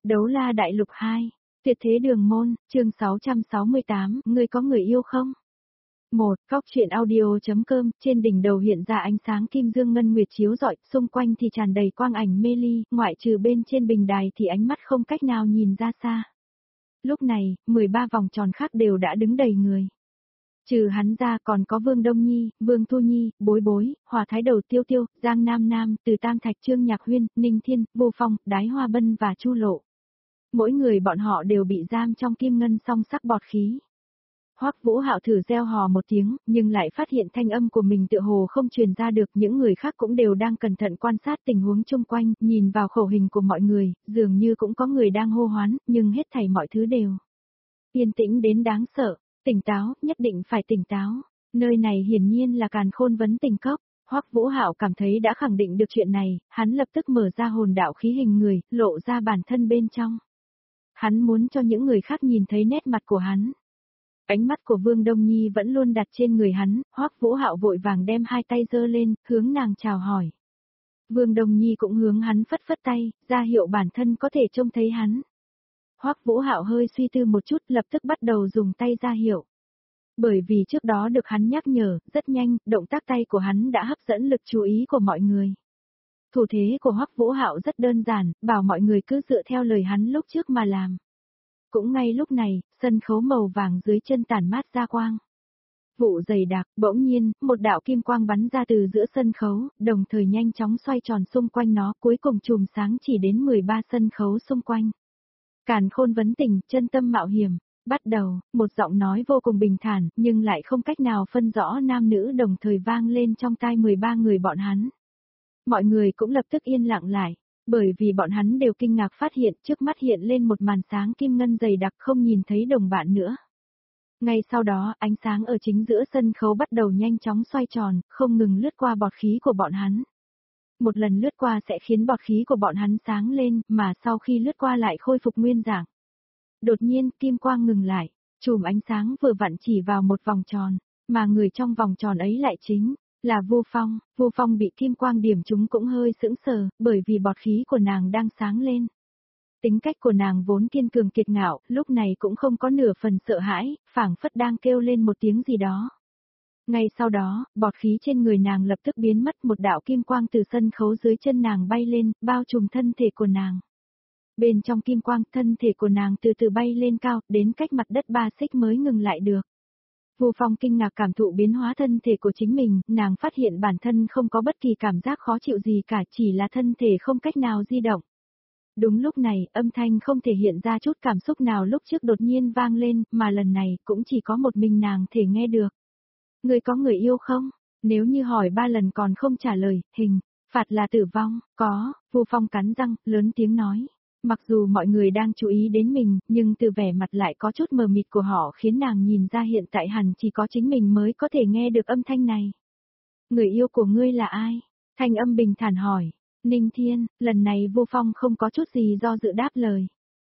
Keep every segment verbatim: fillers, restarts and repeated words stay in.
Đấu la đại lục hai, tuyệt thế đường môn, chương sáu trăm sáu mươi tám, ngươi có người yêu không? một. Góc truyện audio.com, trên đỉnh đầu hiện ra ánh sáng kim dương ngân nguyệt chiếu rọi, xung quanh thì tràn đầy quang ảnh mê ly, ngoại trừ bên trên bình đài thì ánh mắt không cách nào nhìn ra xa. Lúc này, mười ba vòng tròn khác đều đã đứng đầy người. Trừ hắn ra còn có Vương Đông Nhi, Vương Thu Nhi, Bối Bối, Hòa Thái Đầu Tiêu Tiêu, Giang Nam Nam, Từ Tam Thạch Trương Nhạc Huyên, Ninh Thiên, Vô Phong, Đái Hoa Bân và Chu Lộ. Mỗi người bọn họ đều bị giam trong kim ngân song sắc bọt khí. Hoắc Vũ Hạo thử reo hò một tiếng, nhưng lại phát hiện thanh âm của mình tựa hồ không truyền ra được, những người khác cũng đều đang cẩn thận quan sát tình huống chung quanh, nhìn vào khẩu hình của mọi người, dường như cũng có người đang hô hoán, nhưng hết thảy mọi thứ đều yên tĩnh đến đáng sợ, tỉnh táo, nhất định phải tỉnh táo. Nơi này hiển nhiên là Càn Khôn Vấn Tình Cốc. Hoắc Vũ Hạo cảm thấy đã khẳng định được chuyện này, hắn lập tức mở ra hồn đạo khí hình người, lộ ra bản thân bên trong. Hắn muốn cho những người khác nhìn thấy nét mặt của hắn. Ánh mắt của Vương Đông Nhi vẫn luôn đặt trên người hắn, Hoắc Vũ Hạo vội vàng đem hai tay giơ lên, hướng nàng chào hỏi. Vương Đông Nhi cũng hướng hắn phất phất tay, ra hiệu bản thân có thể trông thấy hắn. Hoắc Vũ Hạo hơi suy tư một chút, lập tức bắt đầu dùng tay ra hiệu. Bởi vì trước đó được hắn nhắc nhở, rất nhanh, động tác tay của hắn đã hấp dẫn lực chú ý của mọi người. Thủ thế của Hoắc Vũ Hạo rất đơn giản, bảo mọi người cứ dựa theo lời hắn lúc trước mà làm. Cũng ngay lúc này, sân khấu màu vàng dưới chân tản mát ra quang. Vụ dày đặc, bỗng nhiên, một đạo kim quang bắn ra từ giữa sân khấu, đồng thời nhanh chóng xoay tròn xung quanh nó, cuối cùng chùm sáng chỉ đến mười ba sân khấu xung quanh. Càn Khôn Vấn Tình, chân tâm mạo hiểm. Bắt đầu, một giọng nói vô cùng bình thản, nhưng lại không cách nào phân rõ nam nữ đồng thời vang lên trong tai mười ba người bọn hắn. Mọi người cũng lập tức yên lặng lại, bởi vì bọn hắn đều kinh ngạc phát hiện trước mắt hiện lên một màn sáng kim ngân dày đặc không nhìn thấy đồng bạn nữa. Ngay sau đó, ánh sáng ở chính giữa sân khấu bắt đầu nhanh chóng xoay tròn, không ngừng lướt qua bọt khí của bọn hắn. Một lần lướt qua sẽ khiến bọt khí của bọn hắn sáng lên, mà sau khi lướt qua lại khôi phục nguyên dạng. Đột nhiên, kim quang ngừng lại, chùm ánh sáng vừa vặn chỉ vào một vòng tròn, mà người trong vòng tròn ấy lại chính là Vu Phong. Vu Phong bị kim quang điểm trúng cũng hơi sững sờ, bởi vì bọt khí của nàng đang sáng lên. Tính cách của nàng vốn kiên cường kiệt ngạo, lúc này cũng không có nửa phần sợ hãi, phảng phất đang kêu lên một tiếng gì đó. Ngay sau đó, bọt khí trên người nàng lập tức biến mất, một đạo kim quang từ sân khấu dưới chân nàng bay lên, bao trùm thân thể của nàng. Bên trong kim quang, thân thể của nàng từ từ bay lên cao, đến cách mặt đất ba xích mới ngừng lại được. Vu Phong kinh ngạc cảm thụ biến hóa thân thể của chính mình, nàng phát hiện bản thân không có bất kỳ cảm giác khó chịu gì cả, chỉ là thân thể không cách nào di động. Đúng lúc này, âm thanh không thể hiện ra chút cảm xúc nào lúc trước đột nhiên vang lên, mà lần này cũng chỉ có một mình nàng thể nghe được. Người có người yêu không? Nếu như hỏi ba lần còn không trả lời, hình phạt là tử vong. Có. Vu Phong cắn răng, lớn tiếng nói. Mặc dù mọi người đang chú ý đến mình, nhưng từ vẻ mặt lại có chút mờ mịt của họ khiến nàng nhìn ra hiện tại hẳn chỉ có chính mình mới có thể nghe được âm thanh này. Người yêu của ngươi là ai? Thanh âm bình thản hỏi. Ninh Thiên. Lần này Vu Phong không có chút gì do dự đáp lời.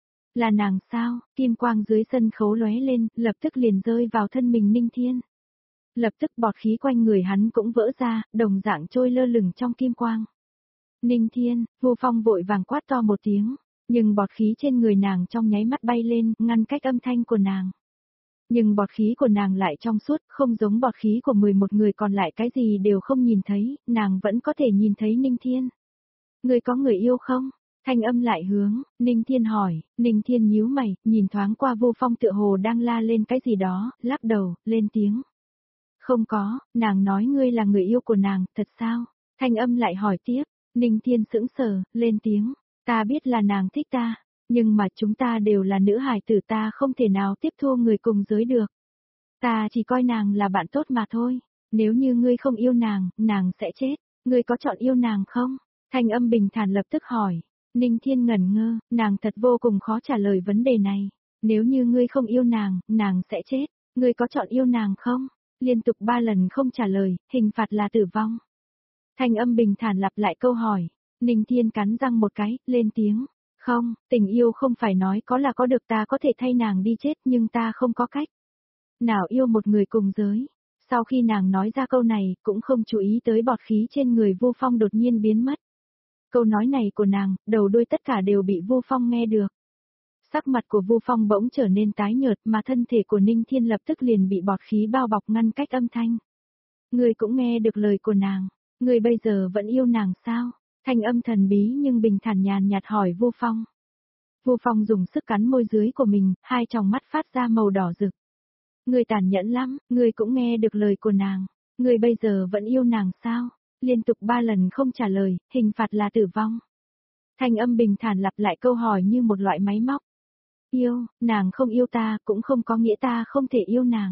Là nàng sao? Kim quang dưới sân khấu lóe lên, lập tức liền rơi vào thân mình Ninh Thiên. Lập tức bọt khí quanh người hắn cũng vỡ ra, đồng dạng trôi lơ lửng trong kim quang. Ninh Thiên. Vu Phong vội vàng quát to một tiếng. Nhưng bọt khí trên người nàng trong nháy mắt bay lên, ngăn cách âm thanh của nàng. Nhưng bọt khí của nàng lại trong suốt, không giống bọt khí của mười một người còn lại, cái gì đều không nhìn thấy, nàng vẫn có thể nhìn thấy Ninh Thiên. Người có người yêu không? Thanh âm lại hướng, Ninh Thiên hỏi. Ninh Thiên nhíu mày, nhìn thoáng qua Vu Phong tựa hồ đang la lên cái gì đó, lắc đầu, lên tiếng. Không có, nàng nói ngươi là người yêu của nàng, thật sao? Thanh âm lại hỏi tiếp, Ninh Thiên sững sờ, lên tiếng. Ta biết là nàng thích ta, nhưng mà chúng ta đều là nữ hài tử, ta không thể nào tiếp thu người cùng giới được. Ta chỉ coi nàng là bạn tốt mà thôi, nếu như ngươi không yêu nàng, nàng sẽ chết, ngươi có chọn yêu nàng không? Thanh âm bình thản lập tức hỏi. Ninh Thiên ngẩn ngơ, nàng thật vô cùng khó trả lời vấn đề này. Nếu như ngươi không yêu nàng, nàng sẽ chết, ngươi có chọn yêu nàng không? Liên tục ba lần không trả lời, hình phạt là tử vong. Thanh âm bình thản lặp lại câu hỏi. Ninh Thiên cắn răng một cái, lên tiếng. Không, tình yêu không phải nói có là có được, ta có thể thay nàng đi chết nhưng ta không có cách nào yêu một người cùng giới. Sau khi nàng nói ra câu này, cũng không chú ý tới bọt khí trên người Vu Phong đột nhiên biến mất. Câu nói này của nàng, đầu đuôi tất cả đều bị Vu Phong nghe được. Sắc mặt của Vu Phong bỗng trở nên tái nhợt mà thân thể của Ninh Thiên lập tức liền bị bọt khí bao bọc ngăn cách âm thanh. Ngươi cũng nghe được lời của nàng, ngươi bây giờ vẫn yêu nàng sao? Thanh âm thần bí nhưng bình thản nhàn nhạt hỏi Vu Phong. Vu Phong dùng sức cắn môi dưới của mình, hai tròng mắt phát ra màu đỏ rực. Ngươi tàn nhẫn lắm, ngươi cũng nghe được lời của nàng, ngươi bây giờ vẫn yêu nàng sao? Liên tục ba lần không trả lời, hình phạt là tử vong. Thanh âm bình thản lặp lại câu hỏi như một loại máy móc. Yêu, nàng không yêu ta cũng không có nghĩa ta không thể yêu nàng.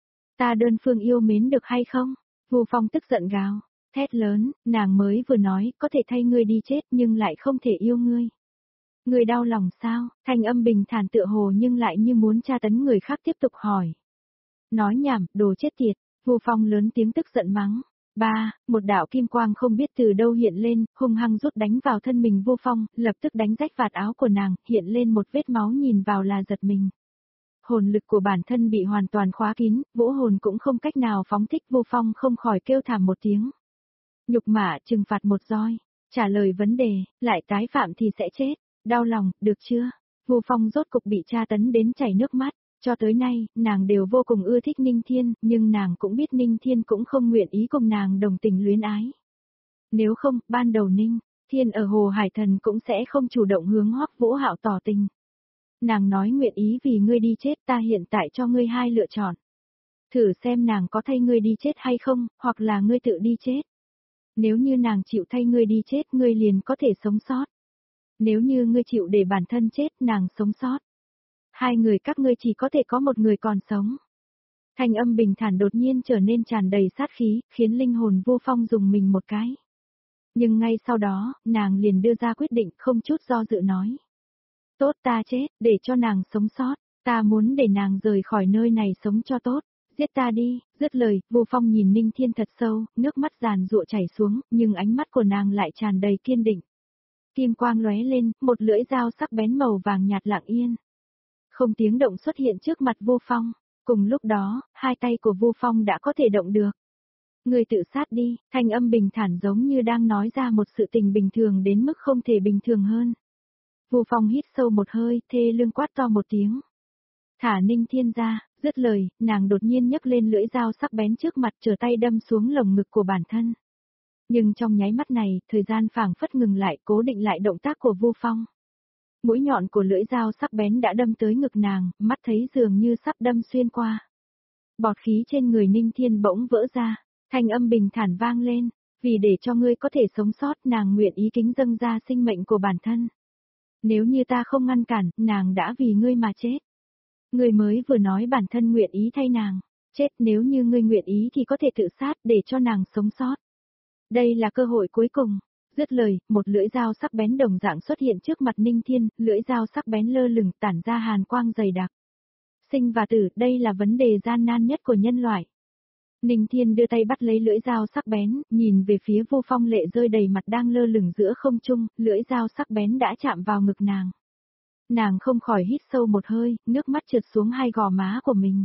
Ta đơn phương yêu mến được hay không? Vu Phong tức giận gào, thét lớn, nàng mới vừa nói có thể thay ngươi đi chết nhưng lại không thể yêu ngươi. Ngươi đau lòng sao? Thanh âm bình thản tựa hồ nhưng lại như muốn tra tấn người khác tiếp tục hỏi. Nói nhảm, đồ chết tiệt, Vu Phong lớn tiếng tức giận mắng. Ba, một đạo kim quang không biết từ đâu hiện lên, hung hăng rút đánh vào thân mình Vu Phong, lập tức đánh rách vạt áo của nàng, hiện lên một vết máu nhìn vào là giật mình. Hồn lực của bản thân bị hoàn toàn khóa kín, vũ hồn cũng không cách nào phóng thích, Vu Phong không khỏi kêu thảm một tiếng. Nhục mạ trừng phạt một roi, trả lời vấn đề, lại tái phạm thì sẽ chết, đau lòng, được chưa? Vu Phong rốt cục bị tra tấn đến chảy nước mắt. Cho tới nay, nàng đều vô cùng ưa thích Ninh Thiên, nhưng nàng cũng biết Ninh Thiên cũng không nguyện ý cùng nàng đồng tình luyến ái. Nếu không, ban đầu Ninh Thiên ở Hồ Hải Thần cũng sẽ không chủ động hướng Hoắc Vũ Hạo tỏ tình. Nàng nói nguyện ý vì ngươi đi chết, ta hiện tại cho ngươi hai lựa chọn. Thử xem nàng có thay ngươi đi chết hay không, hoặc là ngươi tự đi chết. Nếu như nàng chịu thay ngươi đi chết, ngươi liền có thể sống sót. Nếu như ngươi chịu để bản thân chết, nàng sống sót. Hai người các ngươi chỉ có thể có một người còn sống. Thanh âm bình thản đột nhiên trở nên tràn đầy sát khí, khiến linh hồn Vu Phong dùng mình một cái. Nhưng ngay sau đó, nàng liền đưa ra quyết định không chút do dự nói. Tốt ta chết, để cho nàng sống sót, ta muốn để nàng rời khỏi nơi này sống cho tốt, giết ta đi, dứt lời, Vu Phong nhìn Ninh Thiên thật sâu, nước mắt giàn giụa chảy xuống, nhưng ánh mắt của nàng lại tràn đầy kiên định. Kim quang lóe lên, một lưỡi dao sắc bén màu vàng nhạt lặng yên. Không tiếng động xuất hiện trước mặt Vu Phong, cùng lúc đó, hai tay của Vu Phong đã có thể động được. Người tự sát đi, thanh âm bình thản giống như đang nói ra một sự tình bình thường đến mức không thể bình thường hơn. Vu Phong hít sâu một hơi, thê lương quát to một tiếng. Thả Ninh Thiên ra, dứt lời, nàng đột nhiên nhấc lên lưỡi dao sắc bén trước mặt trở tay đâm xuống lồng ngực của bản thân. Nhưng trong nháy mắt này, thời gian phảng phất ngừng lại, cố định lại động tác của Vu Phong. Mũi nhọn của lưỡi dao sắc bén đã đâm tới ngực nàng, mắt thấy dường như sắp đâm xuyên qua. Bọt khí trên người Ninh Thiên bỗng vỡ ra, thanh âm bình thản vang lên, vì để cho ngươi có thể sống sót, nàng nguyện ý kính dâng ra sinh mệnh của bản thân. Nếu như ta không ngăn cản, nàng đã vì ngươi mà chết. Ngươi mới vừa nói bản thân nguyện ý thay nàng, chết, nếu như ngươi nguyện ý thì có thể tự sát để cho nàng sống sót. Đây là cơ hội cuối cùng. Dứt lời, một lưỡi dao sắc bén đồng dạng xuất hiện trước mặt Ninh Thiên, lưỡi dao sắc bén lơ lửng tản ra hàn quang dày đặc. Sinh và tử, đây là vấn đề gian nan nhất của nhân loại. Ninh Thiên đưa tay bắt lấy lưỡi dao sắc bén, nhìn về phía Vu Phong lệ rơi đầy mặt đang lơ lửng giữa không trung, lưỡi dao sắc bén đã chạm vào ngực nàng. Nàng không khỏi hít sâu một hơi, nước mắt trượt xuống hai gò má của mình.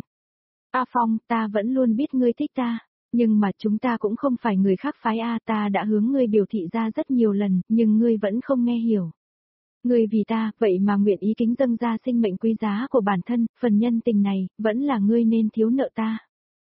A Phong, ta vẫn luôn biết ngươi thích ta. Nhưng mà chúng ta cũng không phải người khác phái A, ta đã hướng ngươi biểu thị ra rất nhiều lần, nhưng ngươi vẫn không nghe hiểu. Ngươi vì ta, vậy mà nguyện ý kính dâng ra sinh mệnh quý giá của bản thân, phần nhân tình này, vẫn là ngươi nên thiếu nợ ta.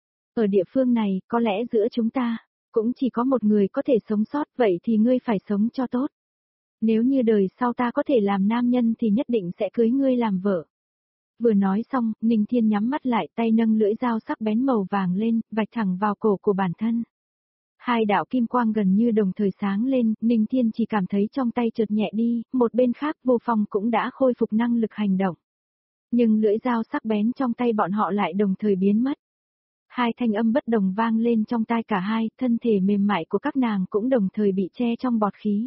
Ở địa phương này, có lẽ giữa chúng ta, cũng chỉ có một người có thể sống sót, vậy thì ngươi phải sống cho tốt. Nếu như đời sau ta có thể làm nam nhân thì nhất định sẽ cưới ngươi làm vợ. Vừa nói xong, Ninh Thiên nhắm mắt lại, tay nâng lưỡi dao sắc bén màu vàng lên, vạch thẳng vào cổ của bản thân. Hai đạo kim quang gần như đồng thời sáng lên, Ninh Thiên chỉ cảm thấy trong tay chợt nhẹ đi, một bên khác Vô Phong cũng đã khôi phục năng lực hành động. Nhưng lưỡi dao sắc bén trong tay bọn họ lại đồng thời biến mất. Hai thanh âm bất đồng vang lên trong tai cả hai, thân thể mềm mại của các nàng cũng đồng thời bị che trong bọt khí.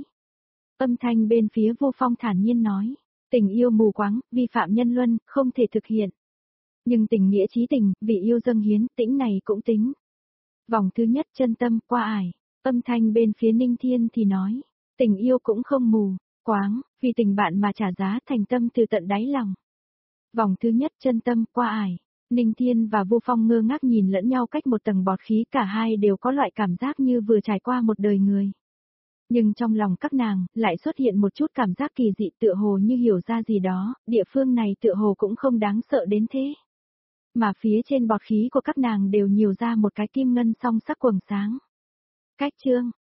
Âm thanh bên phía Vô Phong thản nhiên nói. Tình yêu mù quáng, vi phạm nhân luân, không thể thực hiện. Nhưng tình nghĩa chí tình, vì yêu dâng hiến, tĩnh này cũng tính. Vòng thứ nhất chân tâm, qua ải. Âm thanh bên phía Ninh Thiên thì nói. Tình yêu cũng không mù, quáng, vì tình bạn mà trả giá thành tâm từ tận đáy lòng. Vòng thứ nhất chân tâm, qua ải. Ninh Thiên và Vô Phong ngơ ngác nhìn lẫn nhau cách một tầng bọt khí, cả hai đều có loại cảm giác như vừa trải qua một đời người. Nhưng trong lòng các nàng, lại xuất hiện một chút cảm giác kỳ dị tựa hồ như hiểu ra gì đó, địa phương này tựa hồ cũng không đáng sợ đến thế. Mà phía trên bọt khí của các nàng đều nhiều ra một cái kim ngân song sắc quầng sáng. Cách chương